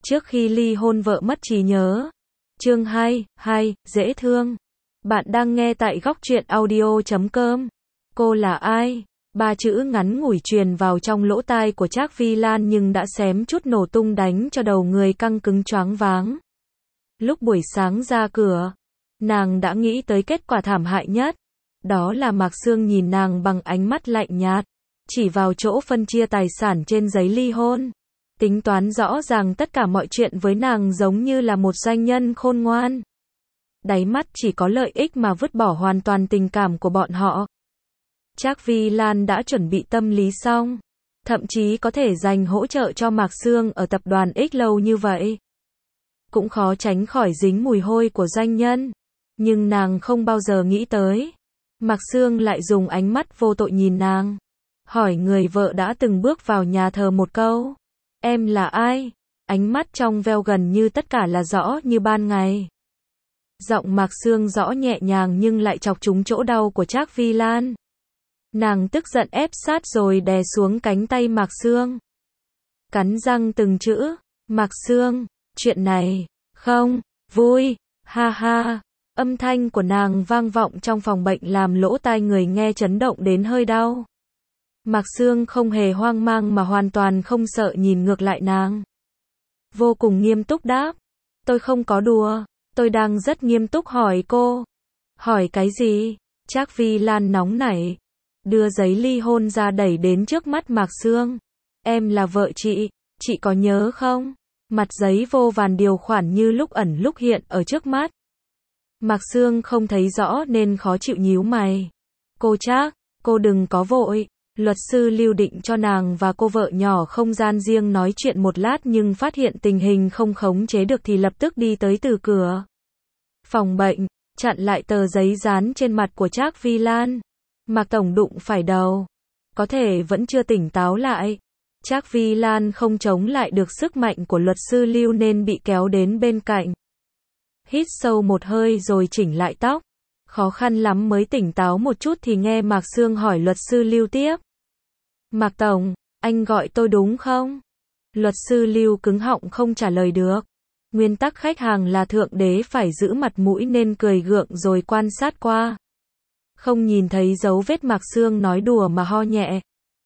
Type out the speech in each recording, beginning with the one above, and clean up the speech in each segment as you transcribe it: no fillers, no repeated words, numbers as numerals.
Trước khi ly hôn vợ mất trí nhớ. Chương 2, dễ thương. Bạn đang nghe tại góc truyện audio.com. Cô là ai? Ba chữ ngắn ngủi truyền vào trong lỗ tai của Trác Vi Lan nhưng đã xém chút nổ tung, đánh cho đầu người căng cứng choáng váng. Lúc buổi sáng ra cửa, nàng đã nghĩ tới kết quả thảm hại nhất. Đó là Mạc Sương nhìn nàng bằng ánh mắt lạnh nhạt, chỉ vào chỗ phân chia tài sản trên giấy ly hôn. Tính toán rõ ràng tất cả mọi chuyện với nàng giống như là một doanh nhân khôn ngoan. Đáy mắt chỉ có lợi ích mà vứt bỏ hoàn toàn tình cảm của bọn họ. Trác Vi Lan đã chuẩn bị tâm lý xong, thậm chí có thể dành hỗ trợ cho Mạc Sương ở tập đoàn X lâu như vậy. Cũng khó tránh khỏi dính mùi hôi của doanh nhân. Nhưng nàng không bao giờ nghĩ tới, Mạc Sương lại dùng ánh mắt vô tội nhìn nàng, hỏi người vợ đã từng bước vào nhà thờ một câu. Em là ai? Ánh mắt trong veo gần như tất cả là rõ như ban ngày. Giọng Mạc Sương rõ nhẹ nhàng nhưng lại chọc trúng chỗ đau của Trác Vi Lan. Nàng tức giận ép sát rồi đè xuống cánh tay Mạc Sương. Cắn răng từng chữ. Mạc Sương, chuyện này, không, vui, ha ha. Âm thanh của nàng vang vọng trong phòng bệnh làm lỗ tai người nghe chấn động đến hơi đau. Mạc Sương không hề hoang mang mà hoàn toàn không sợ nhìn ngược lại nàng. Vô cùng nghiêm túc đáp. Tôi không có đùa, tôi đang rất nghiêm túc hỏi cô. Hỏi cái gì? Trác Vi Lan nóng nảy, đưa giấy ly hôn ra đẩy đến trước mắt Mạc Sương. Em là vợ chị có nhớ không? Mặt giấy vô vàn điều khoản như lúc ẩn lúc hiện ở trước mắt. Mạc Sương không thấy rõ nên khó chịu nhíu mày. Cô Trác, cô đừng có vội. Luật sư Lưu định cho nàng và cô vợ nhỏ không gian riêng nói chuyện một lát nhưng phát hiện tình hình không khống chế được thì lập tức đi tới từ cửa phòng bệnh, chặn lại tờ giấy dán trên mặt của Trác Vi Lan. Mạc tổng đụng phải đầu, có thể vẫn chưa tỉnh táo lại. Trác Vi Lan không chống lại được sức mạnh của luật sư Lưu nên bị kéo đến bên cạnh. Hít sâu một hơi rồi chỉnh lại tóc. Khó khăn lắm mới tỉnh táo một chút thì nghe Mạc Sương hỏi luật sư Lưu tiếp. Mạc tổng, anh gọi tôi đúng không? Luật sư Lưu cứng họng không trả lời được. Nguyên tắc khách hàng là thượng đế phải giữ mặt mũi nên cười gượng rồi quan sát qua. Không nhìn thấy dấu vết Mạc Sương nói đùa mà ho nhẹ.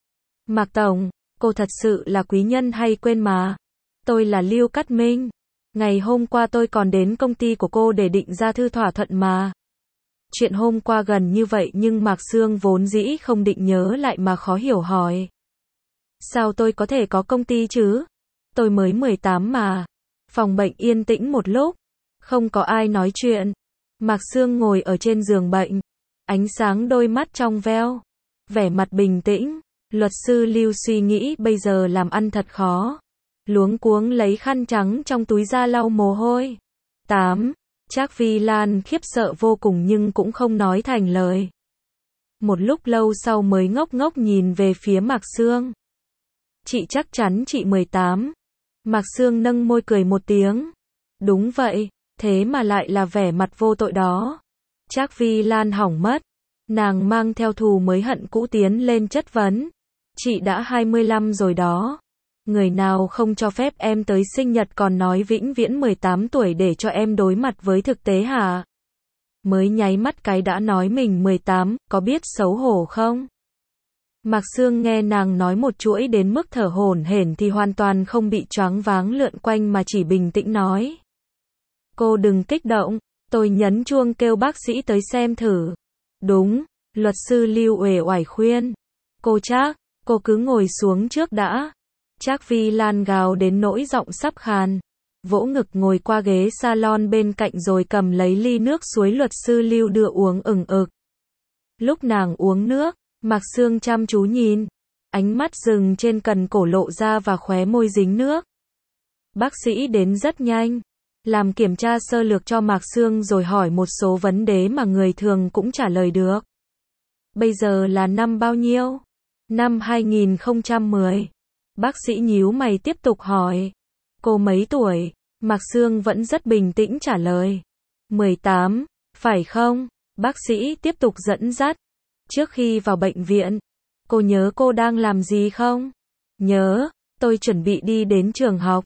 Mạc tổng, cô thật sự là quý nhân hay quên mà. Tôi là Lưu Cát Minh. Ngày hôm qua tôi còn đến công ty của cô để định ra thư thỏa thuận mà. Chuyện hôm qua gần như vậy nhưng Mạc Sương vốn dĩ không định nhớ lại mà khó hiểu hỏi. Sao tôi có thể có công ty chứ? Tôi mới 18 mà. Phòng bệnh yên tĩnh một lúc. Không có ai nói chuyện. Mạc Sương ngồi ở trên giường bệnh. Ánh sáng đôi mắt trong veo. Vẻ mặt bình tĩnh. Luật sư Lưu suy nghĩ bây giờ làm ăn thật khó. Luống cuống lấy khăn trắng trong túi ra lau mồ hôi. 8. Trác Vi Lan khiếp sợ vô cùng nhưng cũng không nói thành lời. Một lúc lâu sau mới ngốc ngốc nhìn về phía Mạc Sương. Chị chắc chắn chị 18. Mạc Sương nâng môi cười một tiếng. Đúng vậy, thế mà lại là vẻ mặt vô tội đó. Trác Vi Lan hỏng mất. Nàng mang theo thù mới hận cũ tiến lên chất vấn. Chị đã 25 rồi đó. Người nào không cho phép em tới sinh nhật còn nói vĩnh viễn 18 tuổi để cho em đối mặt với thực tế hả? Mới nháy mắt cái đã nói mình 18, có biết xấu hổ không? Mạc Sương nghe nàng nói một chuỗi đến mức thở hổn hển thì hoàn toàn không bị choáng váng lượn quanh mà chỉ bình tĩnh nói. Cô đừng kích động, tôi nhấn chuông kêu bác sĩ tới xem thử. Đúng, luật sư Lưu uể oải khuyên. Cô Trác, cô cứ ngồi xuống trước đã. Trác Vi Lan gào đến nỗi giọng sắp khàn, vỗ ngực ngồi qua ghế salon bên cạnh rồi cầm lấy ly nước suối luật sư Lưu đưa uống ừng ực. Lúc nàng uống nước, Mạc Sương chăm chú nhìn, ánh mắt dừng trên cần cổ lộ ra và khóe môi dính nước. Bác sĩ đến rất nhanh, làm kiểm tra sơ lược cho Mạc Sương rồi hỏi một số vấn đề mà người thường cũng trả lời được. Bây giờ là năm bao nhiêu? Năm 2010. Bác sĩ nhíu mày tiếp tục hỏi. Cô mấy tuổi? Mạc Sương vẫn rất bình tĩnh trả lời. 18, phải không? Bác sĩ tiếp tục dẫn dắt. Trước khi vào bệnh viện, cô nhớ cô đang làm gì không? Nhớ, tôi chuẩn bị đi đến trường học.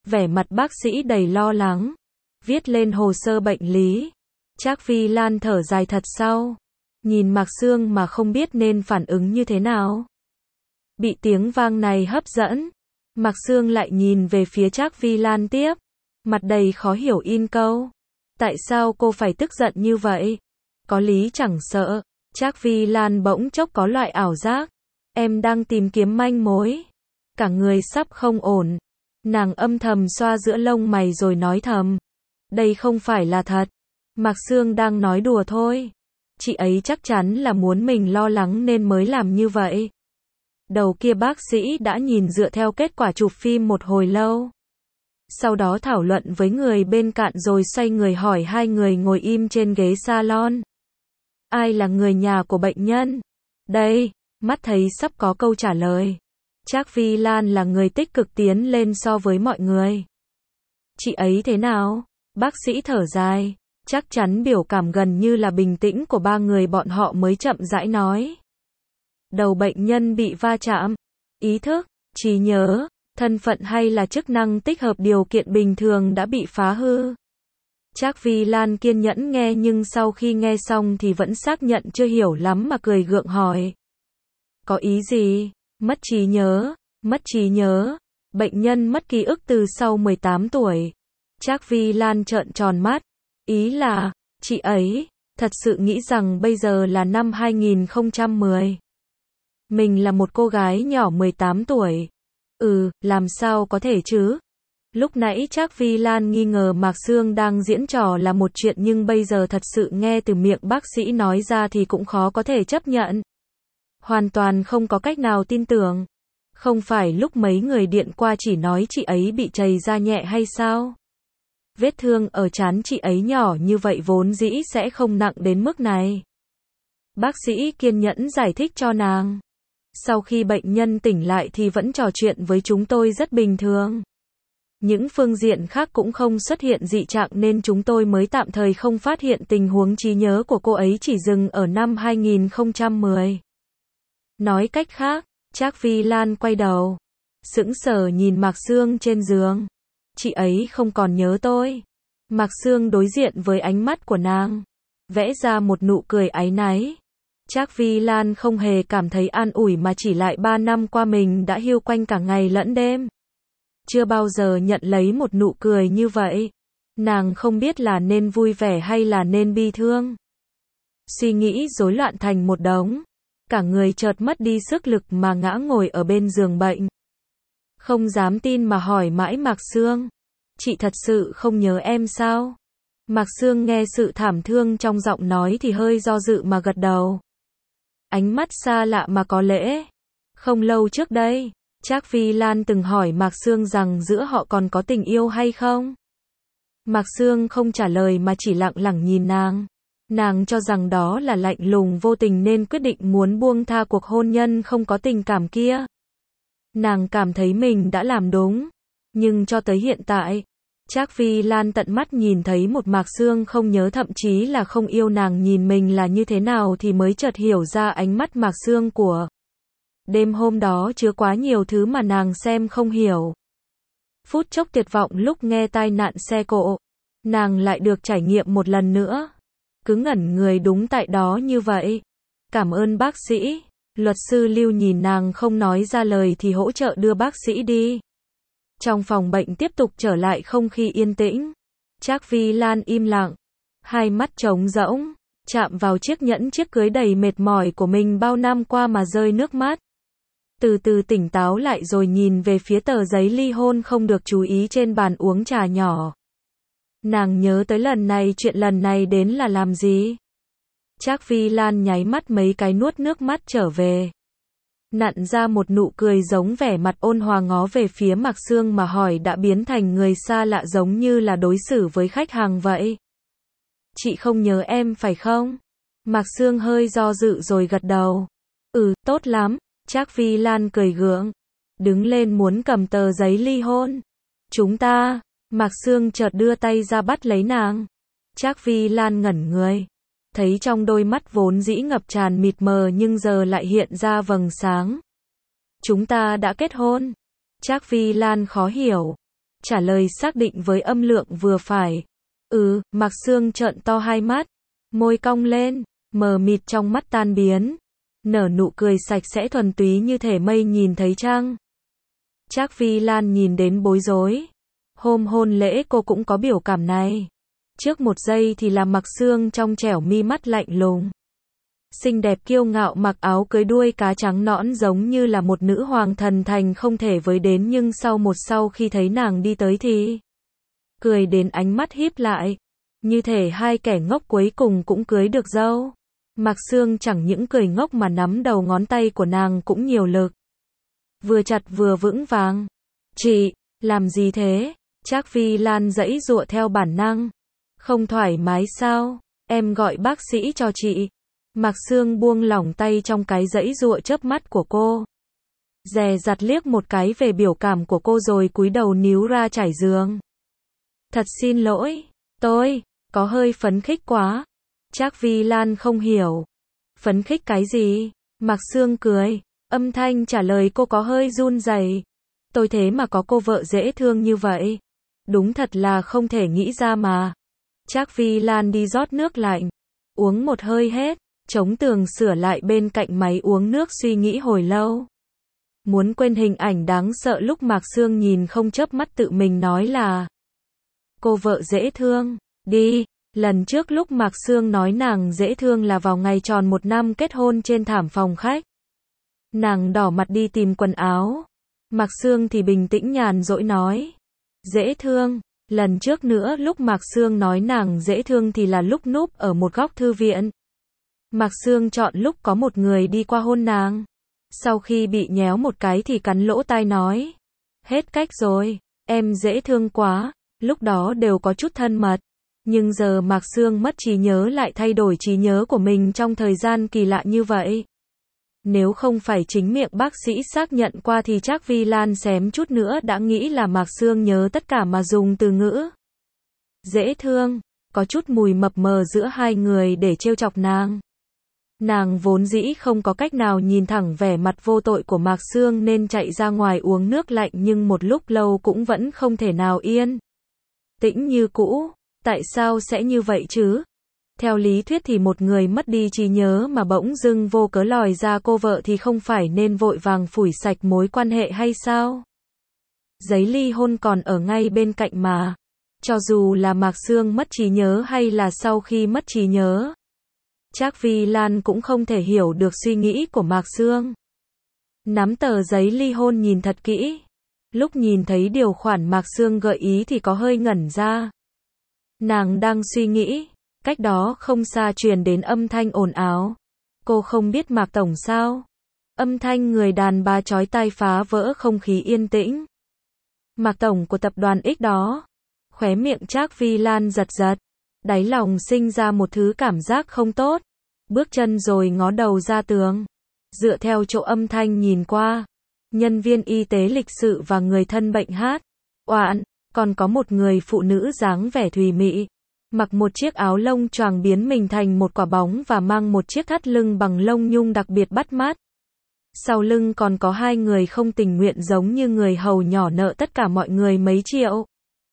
Vẻ mặt bác sĩ đầy lo lắng. Viết lên hồ sơ bệnh lý. Trác Vi Lan thở dài thật sâu. Nhìn Mạc Sương mà không biết nên phản ứng như thế nào. Bị tiếng vang này hấp dẫn. Mạc Sương lại nhìn về phía Trác Vi Lan tiếp. Mặt đầy khó hiểu in câu. Tại sao cô phải tức giận như vậy? Có lý chẳng sợ. Trác Vi Lan bỗng chốc có loại ảo giác. Em đang tìm kiếm manh mối. Cả người sắp không ổn. Nàng âm thầm xoa giữa lông mày rồi nói thầm. Đây không phải là thật. Mạc Sương đang nói đùa thôi. Chị ấy chắc chắn là muốn mình lo lắng nên mới làm như vậy. Đầu kia bác sĩ đã nhìn dựa theo kết quả chụp phim một hồi lâu. Sau đó thảo luận với người bên cạnh rồi xoay người hỏi hai người ngồi im trên ghế salon. Ai là người nhà của bệnh nhân? Đây, mắt thấy sắp có câu trả lời. Trác Vi Lan là người tích cực tiến lên so với mọi người. Chị ấy thế nào? Bác sĩ thở dài. Chắc chắn biểu cảm gần như là bình tĩnh của ba người bọn họ mới chậm rãi nói. Đầu bệnh nhân bị va chạm. Ý thức, trí nhớ, thân phận hay là chức năng tích hợp điều kiện bình thường đã bị phá hư. Trác Vi Lan kiên nhẫn nghe nhưng sau khi nghe xong thì vẫn xác nhận chưa hiểu lắm mà cười gượng hỏi. Có ý gì? Mất trí nhớ, mất trí nhớ. Bệnh nhân mất ký ức từ sau 18 tuổi. Trác Vi Lan trợn tròn mắt. Ý là, chị ấy, thật sự nghĩ rằng bây giờ là năm 2010. Mình là một cô gái nhỏ 18 tuổi. Làm sao có thể chứ? Lúc nãy Trác Vi Lan nghi ngờ Mạc Sương đang diễn trò là một chuyện nhưng bây giờ thật sự nghe từ miệng bác sĩ nói ra thì cũng khó có thể chấp nhận. Hoàn toàn không có cách nào tin tưởng. Không phải lúc mấy người điện qua chỉ nói chị ấy bị trầy da nhẹ hay sao? Vết thương ở trán chị ấy nhỏ như vậy vốn dĩ sẽ không nặng đến mức này. Bác sĩ kiên nhẫn giải thích cho nàng. Sau khi bệnh nhân tỉnh lại thì vẫn trò chuyện với chúng tôi rất bình thường. Những phương diện khác cũng không xuất hiện dị trạng nên chúng tôi mới tạm thời không phát hiện tình huống trí nhớ của cô ấy chỉ dừng ở năm 2010. Nói cách khác, Trác Vi Lan quay đầu, sững sờ nhìn Mạc Sương trên giường. Chị ấy không còn nhớ tôi. Mạc Sương đối diện với ánh mắt của nàng, vẽ ra một nụ cười áy náy. Trác Vi Lan không hề cảm thấy an ủi mà chỉ lại 3 năm qua mình đã hiu quạnh cả ngày lẫn đêm. Chưa bao giờ nhận lấy một nụ cười như vậy. Nàng không biết là nên vui vẻ hay là nên bi thương. Suy nghĩ rối loạn thành một đống. Cả người chợt mất đi sức lực mà ngã ngồi ở bên giường bệnh. Không dám tin mà hỏi mãi Mạc Sương. Chị thật sự không nhớ em sao? Mạc Sương nghe sự thảm thương trong giọng nói thì hơi do dự mà gật đầu. Ánh mắt xa lạ mà có lẽ. Không lâu trước đây, Trác Vi Lan từng hỏi Mạc Sương rằng giữa họ còn có tình yêu hay không? Mạc Sương không trả lời mà chỉ lặng lặng nhìn nàng. Nàng cho rằng đó là lạnh lùng vô tình nên quyết định muốn buông tha cuộc hôn nhân không có tình cảm kia. Nàng cảm thấy mình đã làm đúng. Nhưng cho tới hiện tại, Trác Vi Lan tận mắt nhìn thấy một Mạc Sương không nhớ thậm chí là không yêu nàng nhìn mình là như thế nào thì mới chợt hiểu ra ánh mắt Mạc Sương của đêm hôm đó chứa quá nhiều thứ mà nàng xem không hiểu. Phút chốc tuyệt vọng lúc nghe tai nạn xe cộ, nàng lại được trải nghiệm một lần nữa. Cứ ngẩn người đúng tại đó như vậy. Cảm ơn bác sĩ. Luật sư Lưu nhìn nàng không nói ra lời thì hỗ trợ đưa bác sĩ đi. Trong phòng bệnh tiếp tục trở lại không khí yên tĩnh. Trác Vi Lan im lặng, hai mắt trống rỗng, chạm vào chiếc nhẫn chiếc cưới đầy mệt mỏi của mình bao năm qua mà rơi nước mắt. Từ từ tỉnh táo lại rồi nhìn về phía tờ giấy ly hôn không được chú ý trên bàn uống trà nhỏ. Nàng nhớ tới chuyện lần này đến là làm gì? Trác Vi Lan nháy mắt mấy cái nuốt nước mắt trở về. Nặn ra một nụ cười giống vẻ mặt ôn hòa ngó về phía Mạc Sương mà hỏi đã biến thành người xa lạ giống như là đối xử với khách hàng vậy. Chị không nhớ em phải không? Mạc Sương hơi do dự rồi gật đầu. Tốt lắm. Trác Vi Lan cười gượng. Đứng lên muốn cầm tờ giấy ly hôn. Chúng ta. Mạc Sương chợt đưa tay ra bắt lấy nàng. Trác Vi Lan ngẩn người. Thấy trong đôi mắt vốn dĩ ngập tràn mịt mờ nhưng giờ lại hiện ra vầng sáng. Chúng ta đã kết hôn. Trác Vi Lan khó hiểu. trả lời xác định với âm lượng vừa phải. Mạc Sương trợn to hai mắt, môi cong lên, mờ mịt trong mắt tan biến, nở nụ cười sạch sẽ thuần túy như thể mây nhìn thấy trăng. Trác Vi Lan nhìn đến bối rối. Hôm hôn lễ cô cũng có biểu cảm này. Trước một giây thì là Mạc Sương trong trẻo mi mắt lạnh lùng. Xinh đẹp kiêu ngạo mặc áo cưới đuôi cá trắng nõn giống như là một nữ hoàng thần thành không thể với đến, nhưng sau khi thấy nàng đi tới thì cười đến ánh mắt híp lại, như thể hai kẻ ngốc cuối cùng cũng cưới được dâu. Mạc Sương chẳng những cười ngốc mà nắm đầu ngón tay của nàng cũng nhiều lực, vừa chặt vừa vững vàng. Chị, làm gì thế? Trác Vi Lan giãy giụa theo bản năng. Không thoải mái sao? Em gọi bác sĩ cho chị. Mạc Sương buông lỏng tay trong cái giãy giụa chớp mắt của cô. Dè dặt liếc một cái về biểu cảm của cô rồi cúi đầu níu ra trải giường. Thật xin lỗi, tôi có hơi phấn khích quá. Trác Vi Lan không hiểu. Phấn khích cái gì? Mạc Sương cười, âm thanh trả lời cô có hơi run rẩy. Tôi thế mà có cô vợ dễ thương như vậy. Đúng thật là không thể nghĩ ra mà. Trác Vi Lan đi rót nước lạnh, uống một hơi hết, chống tường sửa lại bên cạnh máy uống nước suy nghĩ hồi lâu. Muốn quên hình ảnh đáng sợ lúc Mạc Sương nhìn không chớp mắt tự mình nói là cô vợ dễ thương, đi. Lần trước lúc Mạc Sương nói nàng dễ thương là vào ngày tròn 1 năm kết hôn trên thảm phòng khách. Nàng đỏ mặt đi tìm quần áo. Mạc Sương thì bình tĩnh nhàn rỗi nói. Dễ thương. Lần trước nữa lúc Mạc Sương nói nàng dễ thương thì là lúc núp ở một góc thư viện. Mạc Sương chọn lúc có một người đi qua hôn nàng. Sau khi bị nhéo một cái thì cắn lỗ tai nói. Hết cách rồi, em dễ thương quá. Lúc đó đều có chút thân mật. Nhưng giờ Mạc Sương mất trí nhớ lại thay đổi trí nhớ của mình trong thời gian kỳ lạ như vậy. Nếu không phải chính miệng bác sĩ xác nhận qua thì Trác Vi Lan xém chút nữa đã nghĩ là Mạc Sương nhớ tất cả mà dùng từ ngữ dễ thương, có chút mùi mập mờ giữa hai người để trêu chọc nàng. Nàng vốn dĩ không có cách nào nhìn thẳng vẻ mặt vô tội của Mạc Sương nên chạy ra ngoài uống nước lạnh, nhưng một lúc lâu cũng vẫn không thể nào yên tĩnh như cũ. Tại sao sẽ như vậy chứ? Theo lý thuyết thì một người mất đi trí nhớ mà bỗng dưng vô cớ lòi ra cô vợ thì không phải nên vội vàng phủi sạch mối quan hệ hay sao? Giấy ly hôn còn ở ngay bên cạnh mà. Cho dù là Mạc Sương mất trí nhớ hay là sau khi mất trí nhớ, Trác Vi Lan cũng không thể hiểu được suy nghĩ của Mạc Sương. Nắm tờ giấy ly hôn nhìn thật kỹ. Lúc nhìn thấy điều khoản Mạc Sương gợi ý thì có hơi ngẩn ra. Nàng đang suy nghĩ, cách đó không xa truyền đến âm thanh ồn ào. Cô không biết Mạc Tổng sao? Âm thanh người đàn bà chói tai phá vỡ không khí yên tĩnh. Mạc Tổng của tập đoàn X đó. Khóe miệng Trác Vi Lan giật giật. Đáy lòng sinh ra một thứ cảm giác không tốt. Bước chân rồi ngó đầu ra tường. Dựa theo chỗ âm thanh nhìn qua. Nhân viên y tế lịch sự và người thân bệnh hát. Oạn. Còn có một người phụ nữ dáng vẻ thùy mị, mặc một chiếc áo lông choàng biến mình thành một quả bóng và mang một chiếc thắt lưng bằng lông nhung đặc biệt bắt mắt. Sau lưng còn có hai người không tình nguyện giống như người hầu nhỏ nợ tất cả mọi người mấy triệu.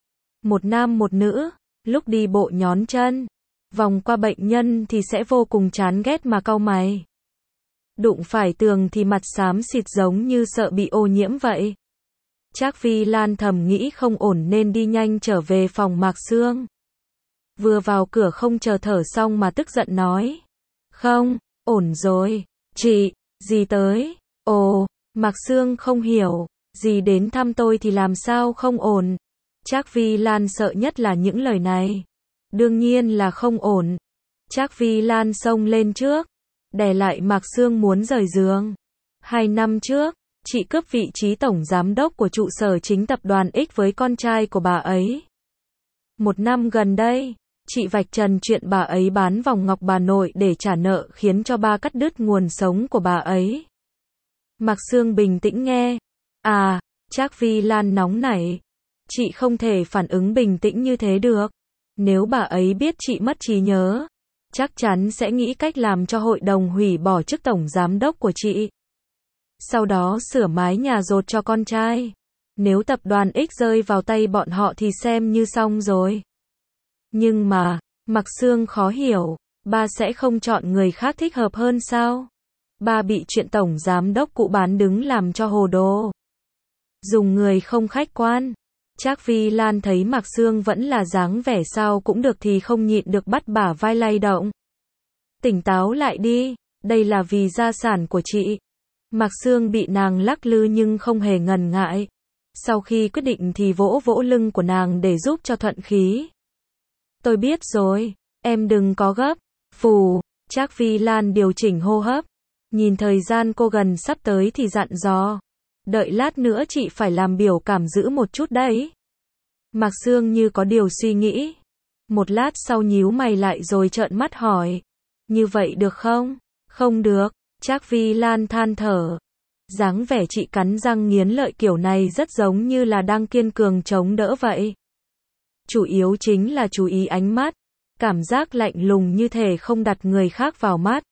Một nam một nữ, lúc đi bộ nhón chân, vòng qua bệnh nhân thì sẽ vô cùng chán ghét mà cau mày. Đụng phải tường thì mặt xám xịt giống như sợ bị ô nhiễm vậy. Trác Vi Lan thầm nghĩ không ổn nên đi nhanh trở về phòng Mạc Sương. Vừa vào cửa không chờ thở xong mà tức giận nói. Không, ổn rồi. Chị, dì tới. Ồ, Mạc Sương không hiểu. Dì đến thăm tôi thì làm sao không ổn. Trác Vi Lan sợ nhất là những lời này. Đương nhiên là không ổn. Trác Vi Lan xông lên trước, đè lại Mạc Sương muốn rời giường. 2 năm trước, chị cướp vị trí tổng giám đốc của trụ sở chính tập đoàn X với con trai của bà ấy. 1 năm gần đây, chị vạch trần chuyện bà ấy bán vòng ngọc bà nội để trả nợ khiến cho ba cắt đứt nguồn sống của bà ấy. Mạc Sương bình tĩnh nghe. À, Trác Vi Lan nóng nảy. Chị không thể phản ứng bình tĩnh như thế được. Nếu bà ấy biết chị mất trí nhớ, chắc chắn sẽ nghĩ cách làm cho hội đồng hủy bỏ chức tổng giám đốc của chị. Sau đó sửa mái nhà dột cho con trai. Nếu tập đoàn X rơi vào tay bọn họ thì xem như xong rồi. Nhưng mà, Mạc Sương khó hiểu, ba sẽ không chọn người khác thích hợp hơn sao? Ba bị chuyện tổng giám đốc cũ bán đứng làm cho hồ đồ. Dùng người không khách quan. Trác Vi Lan thấy Mạc Sương vẫn là dáng vẻ sao cũng được thì không nhịn được bắt bả vai lay động. Tỉnh táo lại đi, đây là vì gia sản của chị. Mạc Sương bị nàng lắc lư nhưng không hề ngần ngại. Sau khi quyết định thì vỗ vỗ lưng của nàng để giúp cho thuận khí. Tôi biết rồi, em đừng có gấp. Phù, Trác Vi Lan điều chỉnh hô hấp. Nhìn thời gian cô gần sắp tới thì dặn dò. Đợi lát nữa chị phải làm biểu cảm giữ một chút đấy. Mạc Sương như có điều suy nghĩ. Một lát sau nhíu mày lại rồi trợn mắt hỏi. Như vậy được không? Không được, Trác Vi Lan than thở. Dáng vẻ chị cắn răng nghiến lợi kiểu này rất giống như là đang kiên cường chống đỡ vậy. Chủ yếu chính là chú ý ánh mắt. Cảm giác lạnh lùng như thể không đặt người khác vào mắt.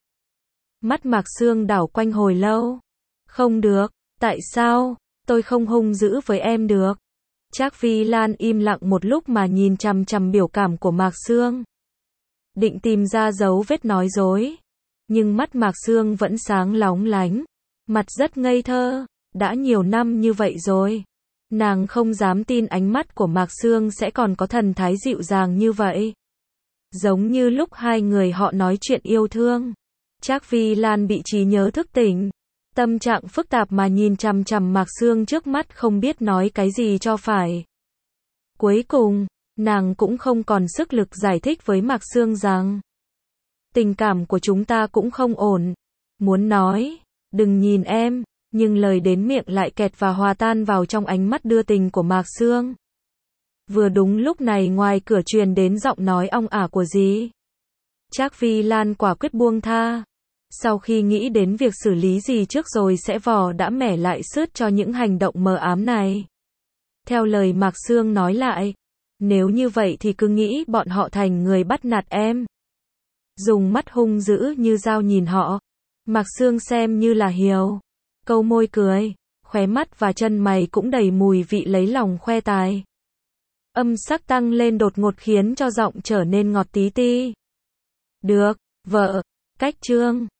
Mắt Mạc Sương đảo quanh hồi lâu. Không được, tại sao, tôi không hung dữ với em được. Trác Vi Lan im lặng một lúc mà nhìn chằm chằm biểu cảm của Mạc Sương. Định tìm ra dấu vết nói dối. Nhưng mắt Mạc Sương vẫn sáng lóng lánh. Mặt rất ngây thơ, đã nhiều năm như vậy rồi. Nàng không dám tin ánh mắt của Mạc Sương sẽ còn có thần thái dịu dàng như vậy. Giống như lúc hai người họ nói chuyện yêu thương. Trác Vi Lan bị trí nhớ thức tỉnh. Tâm trạng phức tạp mà nhìn chằm chằm Mạc Sương trước mắt không biết nói cái gì cho phải. Cuối cùng, nàng cũng không còn sức lực giải thích với Mạc Sương rằng tình cảm của chúng ta cũng không ổn. Muốn nói, đừng nhìn em, nhưng lời đến miệng lại kẹt và hòa tan vào trong ánh mắt đưa tình của Mạc Sương. Vừa đúng lúc này ngoài cửa truyền đến giọng nói ong ả của dì. Trác Vi Lan quả quyết buông tha. Sau khi nghĩ đến việc xử lý gì trước rồi sẽ vò đã mẻ lại sứt cho những hành động mờ ám này. Theo lời Mạc Sương nói lại, nếu như vậy thì cứ nghĩ bọn họ thành người bắt nạt em. Dùng mắt hung dữ như dao nhìn họ. Mạc Sương xem như là hiểu. Câu môi cười, khóe mắt và chân mày cũng đầy mùi vị lấy lòng khoe tài. Âm sắc tăng lên đột ngột khiến cho giọng trở nên ngọt tí ti. Được, vợ, cách chương.